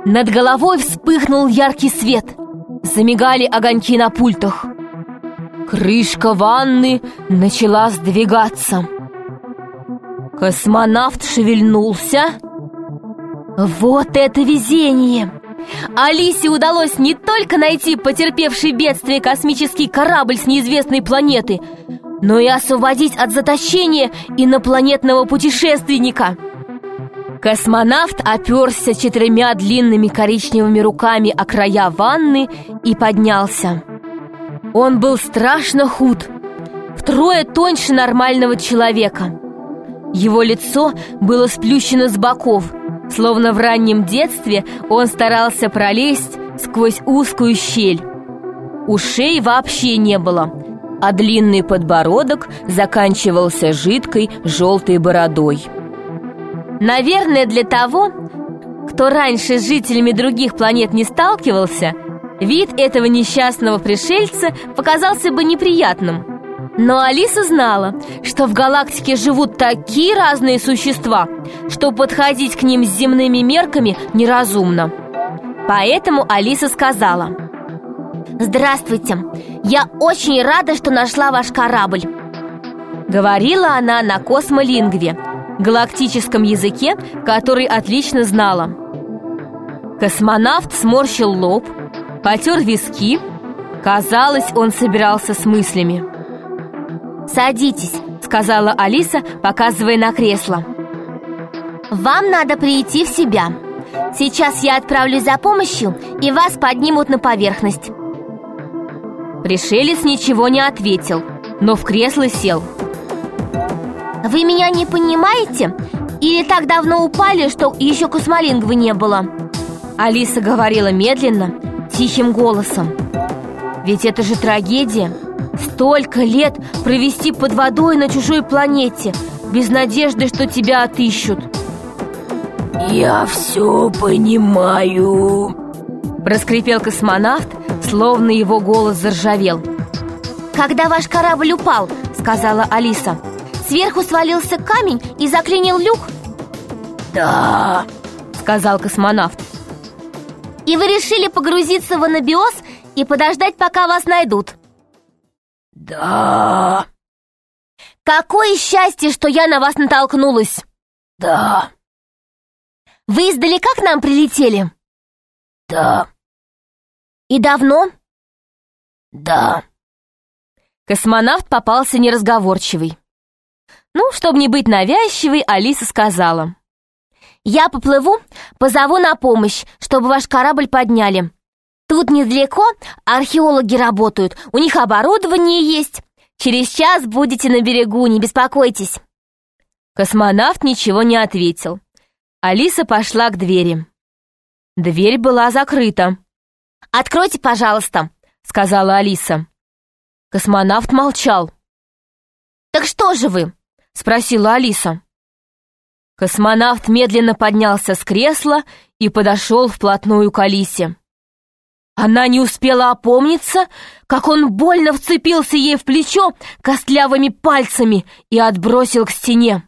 Над головой вспыхнул яркий свет. Замигали огоньки на пультах. Крышка ванны начала сдвигаться. Космонавт шевельнулся. Вот это везение! Алисе удалось не только найти потерпевший бедствие космический корабль с неизвестной планеты, но и освободить от заточения инопланетного путешественника. Космонавт оперся 4 длинными коричневыми руками о края ванны и поднялся. Он был страшно худ, втрое тоньше нормального человека. Его лицо было сплющено с боков, словно в раннем детстве он старался пролезть сквозь узкую щель. Ушей вообще не было, а длинный подбородок заканчивался жидкой желтой бородой. Наверное, для того, кто раньше с жителями других планет не сталкивался, вид этого несчастного пришельца показался бы неприятным. Но Алиса знала, что в галактике живут такие разные существа, что подходить к ним с земными мерками неразумно. Поэтому Алиса сказала: «Здравствуйте, я очень рада, что нашла ваш корабль». Говорила она на космолингве, галактическом языке, который отлично знала. Космонавт сморщил лоб, потер виски. Казалось, он собирался с мыслями. «Садитесь», — сказала Алиса, показывая на кресло. «Вам надо прийти в себя. Сейчас я отправлюсь за помощью, и вас поднимут на поверхность». Пришелец ничего не ответил, но в кресло сел. «Вы меня не понимаете? Или так давно упали, что еще космолингвы не было?» Алиса говорила медленно, тихим голосом. «Ведь это же трагедия. Столько лет провести под водой на чужой планете, без надежды, что тебя отыщут». «Я все понимаю», — проскрипел космонавт, словно его голос заржавел. «Когда ваш корабль упал, — сказала Алиса, — сверху свалился камень и заклинил люк?» «Да», — сказал космонавт. «И вы решили погрузиться в анабиоз и подождать, пока вас найдут?» «Да». «Какое счастье, что я на вас натолкнулась!» «Да». «Вы издалека к нам прилетели?» «Да». «И давно?» «Да». Космонавт попался неразговорчивый. Ну, чтобы не быть навязчивой, Алиса сказала: «Я поплыву, позову на помощь, чтобы ваш корабль подняли. Тут недалеко археологи работают, у них оборудование есть. Через час будете на берегу, не беспокойтесь». Космонавт ничего не ответил. Алиса пошла к двери. Дверь была закрыта. «Откройте, пожалуйста», — сказала Алиса. Космонавт молчал. «Так что же вы?» — спросила Алиса. Космонавт медленно поднялся с кресла и подошел вплотную к Алисе. Она не успела опомниться, как он больно вцепился ей в плечо костлявыми пальцами и отбросил к стене.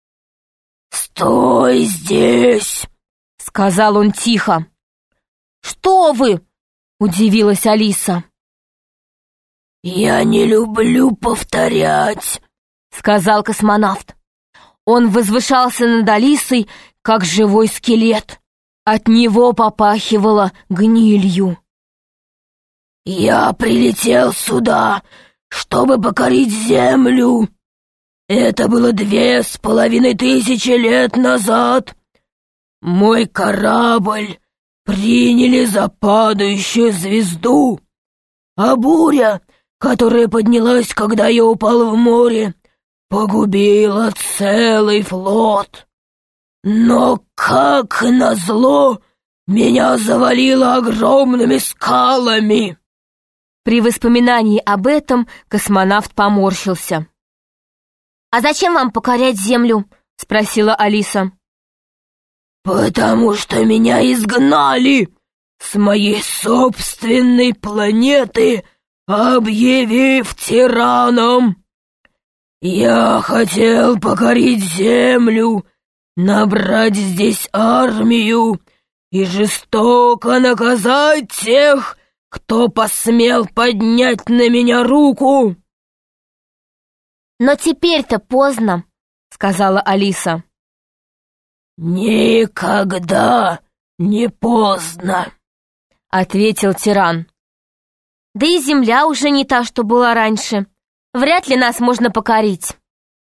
«Стой здесь!» — сказал он тихо. «Что вы?» — удивилась Алиса. «Я не люблю повторять», — сказал космонавт. Он возвышался над Алисой, как живой скелет. От него попахивало гнилью. «Я прилетел сюда, чтобы покорить Землю. Это было 2500 лет назад. Мой корабль приняли за падающую звезду, а буря, которая поднялась, когда я упал в море, погубила целый флот. Но, как назло, меня завалило огромными скалами». При воспоминании об этом космонавт поморщился. «А зачем вам покорять Землю?» — спросила Алиса. «Потому что меня изгнали с моей собственной планеты, объявив тираном. Я хотел покорить Землю, набрать здесь армию и жестоко наказать тех, кто посмел поднять на меня руку». «Но теперь-то поздно», — сказала Алиса. «Никогда не поздно», — ответил тиран. «Да и земля уже не та, что была раньше. Вряд ли нас можно покорить».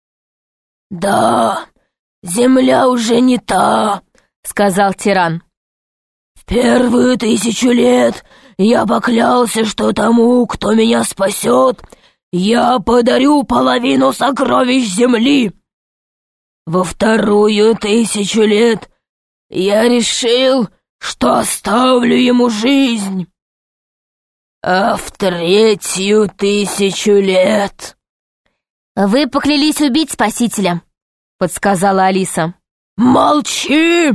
«Да, земля уже не та», — сказал тиран. «В первые 1000 лет я поклялся, что тому, кто меня спасет, я подарю половину сокровищ земли. Во вторую 1000 лет я решил, что оставлю ему жизнь. А в третью 1000 лет...» «Вы поклялись убить спасителя», — подсказала Алиса. «Молчи!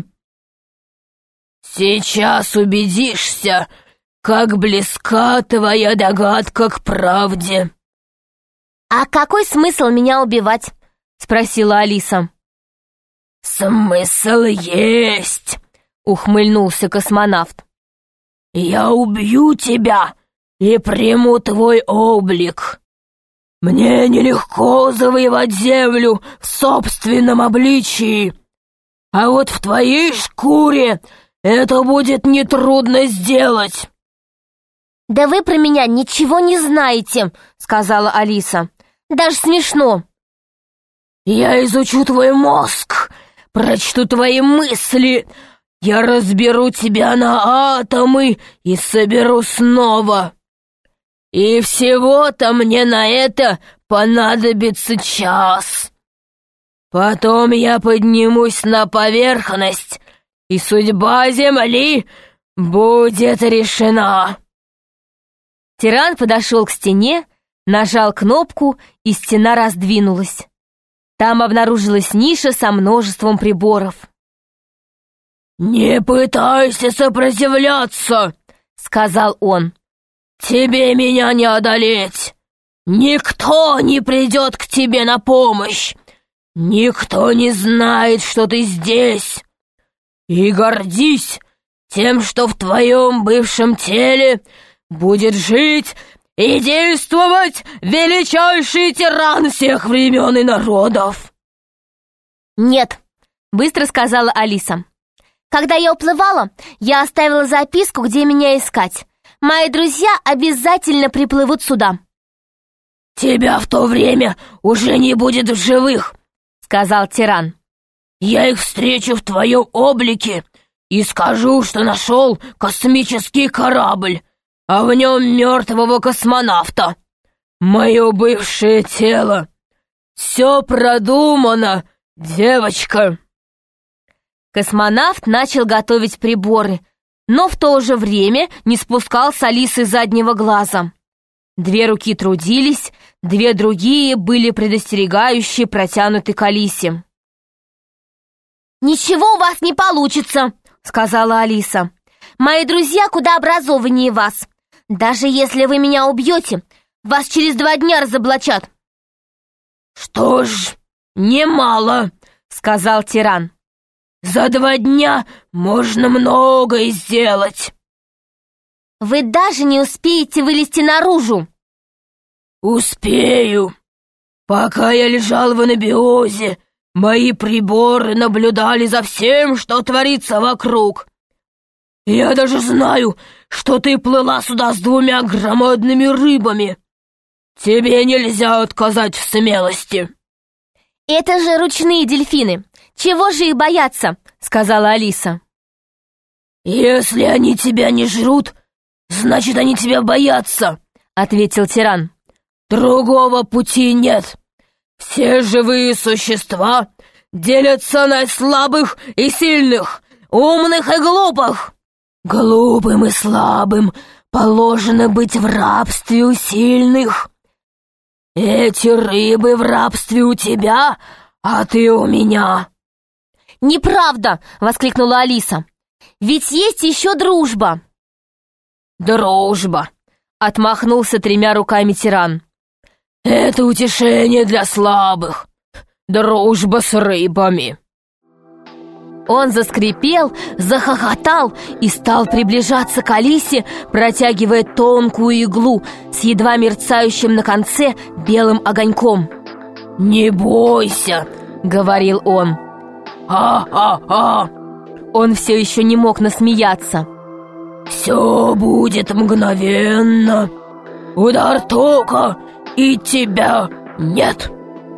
Сейчас убедишься, как близка твоя догадка к правде». «А какой смысл меня убивать?» — спросила Алиса. «Смысл есть», — ухмыльнулся космонавт. «Я убью тебя и приму твой облик. Мне нелегко завоевать землю в собственном обличии, а вот в твоей шкуре это будет нетрудно сделать». «Да вы про меня ничего не знаете», — сказала Алиса. «Даже смешно». «Я изучу твой мозг, прочту твои мысли, я разберу тебя на атомы и соберу снова. И всего-то мне на это понадобится час. Потом я поднимусь на поверхность, и судьба Земли будет решена». Тиран подошел к стене, нажал кнопку, и стена раздвинулась. Там обнаружилась ниша со множеством приборов. «Не пытайся сопротивляться», — сказал он. «Тебе меня не одолеть. Никто не придет к тебе на помощь. Никто не знает, что ты здесь. И гордись тем, что в твоем бывшем теле будет жить и действовать величайший тиран всех времен и народов». «Нет», — быстро сказала Алиса. «Когда я уплывала, я оставила записку, где меня искать. Мои друзья обязательно приплывут сюда». «Тебя в то время уже не будет в живых», — сказал тиран. «Я их встречу в твоем облике и скажу, что нашел космический корабль, а в нем мертвого космонавта. Мое бывшее тело. Все продумано, девочка». Космонавт начал готовить приборы, но в то же время не спускал с Алисы заднего глаза. 2 руки трудились, 2 другие были предостерегающе протянуты к Алисе. «Ничего у вас не получится», — сказала Алиса. «Мои друзья куда образованнее вас. Даже если вы меня убьете, вас через 2 дня разоблачат». «Что ж, немало», — сказал тиран. «За 2 дня можно многое сделать». «Вы даже не успеете вылезти наружу». «Успею. Пока я лежал в анабиозе, мои приборы наблюдали за всем, что творится вокруг. Я даже знаю, что ты плыла сюда с 2 громадными рыбами. Тебе нельзя отказать в смелости». «Это же ручные дельфины. Чего же их бояться?» — сказала Алиса. «Если они тебя не жрут, значит, они тебя боятся», — ответил тиран. «Другого пути нет. Все живые существа делятся на слабых и сильных, умных и глупых. Глупым и слабым положено быть в рабстве у сильных. Эти рыбы в рабстве у тебя, а ты у меня». «Неправда!» — воскликнула Алиса. «Ведь есть еще дружба!» «Дружба!» — отмахнулся 3 руками тиран. «Это утешение для слабых. Дружба с рыбами». Он заскрипел, захохотал и стал приближаться к Алисе, протягивая тонкую иглу с едва мерцающим на конце белым огоньком. «Не бойся», — говорил он. «Ха-ха-ха!» Он все еще не мог насмеяться. «Все будет мгновенно. Удар тока, и тебя нет».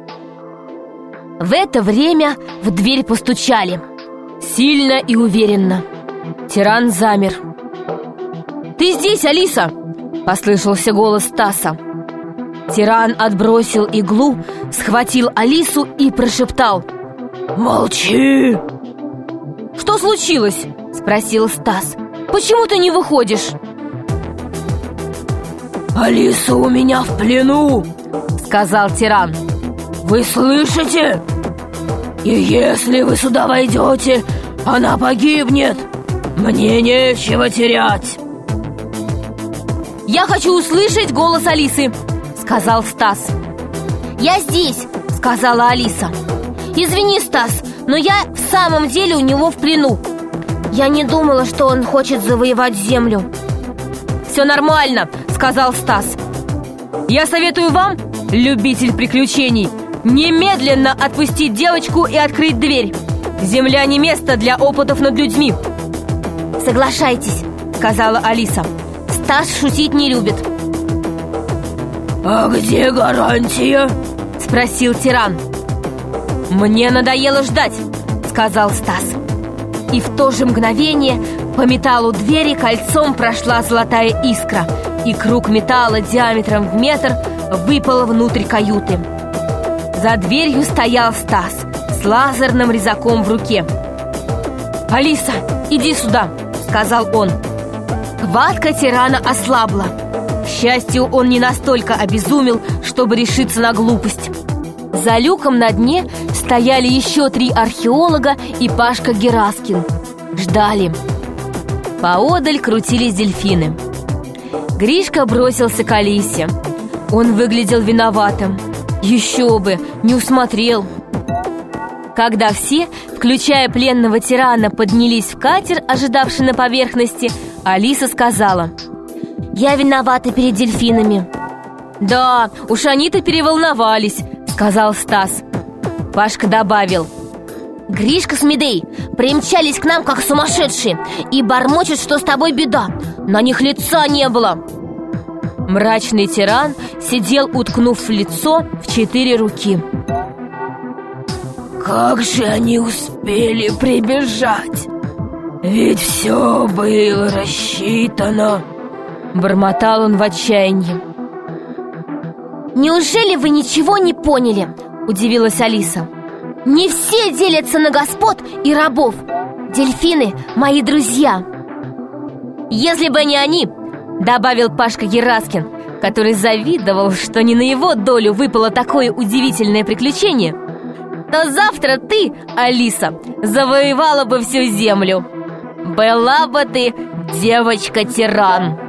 В это время в дверь постучали. Сильно и уверенно. Тиран замер. «Ты здесь, Алиса?» — послышался голос Стаса. Тиран отбросил иглу, схватил Алису и прошептал: «Молчи!» «Что случилось?» — спросил Стас. «Почему ты не выходишь?» «Алиса у меня в плену!» — сказал тиран. «Вы слышите? И если вы сюда войдете, она погибнет! Мне нечего терять!» «Я хочу услышать голос Алисы!» — сказал Стас. «Я здесь!» — сказала Алиса. «Извини, Стас, но я в самом деле у него в плену. Я не думала, что он хочет завоевать землю». «Все нормально!» — сказал Стас. «Я советую вам, любитель приключений, немедленно отпустить девочку и открыть дверь. Земля не место для опытов над людьми». «Соглашайтесь», — сказала Алиса. «Стас шутить не любит». «А где гарантия?» — спросил тиран. «Мне надоело ждать», — сказал Стас. И в то же мгновение по металлу двери кольцом прошла золотая искра, и круг металла диаметром в метр выпал внутрь каюты. За дверью стоял Стас с лазерным резаком в руке. «Алиса, иди сюда», — сказал он. Хватка тирана ослабла. К счастью, он не настолько обезумел, чтобы решиться на глупость. За люком на дне стояли еще 3 археолога и Пашка Гераскин. Ждали. Поодаль крутились дельфины. Гришка бросился к Алисе. Он выглядел виноватым. Еще бы, не усмотрел. Когда все, включая пленного тирана, поднялись в катер, ожидавший на поверхности, Алиса сказала: «Я виновата перед дельфинами». «Да, уж они-то переволновались», — сказал Стас. Пашка добавил: «Гришка с Медей примчались к нам как сумасшедшие и бормочут, что с тобой беда. На них лица не было». Мрачный тиран сидел, уткнув в лицо в 4 руки. «Как же они успели прибежать? Ведь все было рассчитано!» Бормотал он в отчаянии. «Неужели вы ничего не поняли?» — удивилась Алиса. «Не все делятся на господ и рабов. Дельфины — мои друзья». «Если бы не они», — добавил Пашка Гераскин, который завидовал, что не на его долю выпало такое удивительное приключение, «то завтра ты, Алиса, завоевала бы всю землю. Была бы ты девочка-тиран».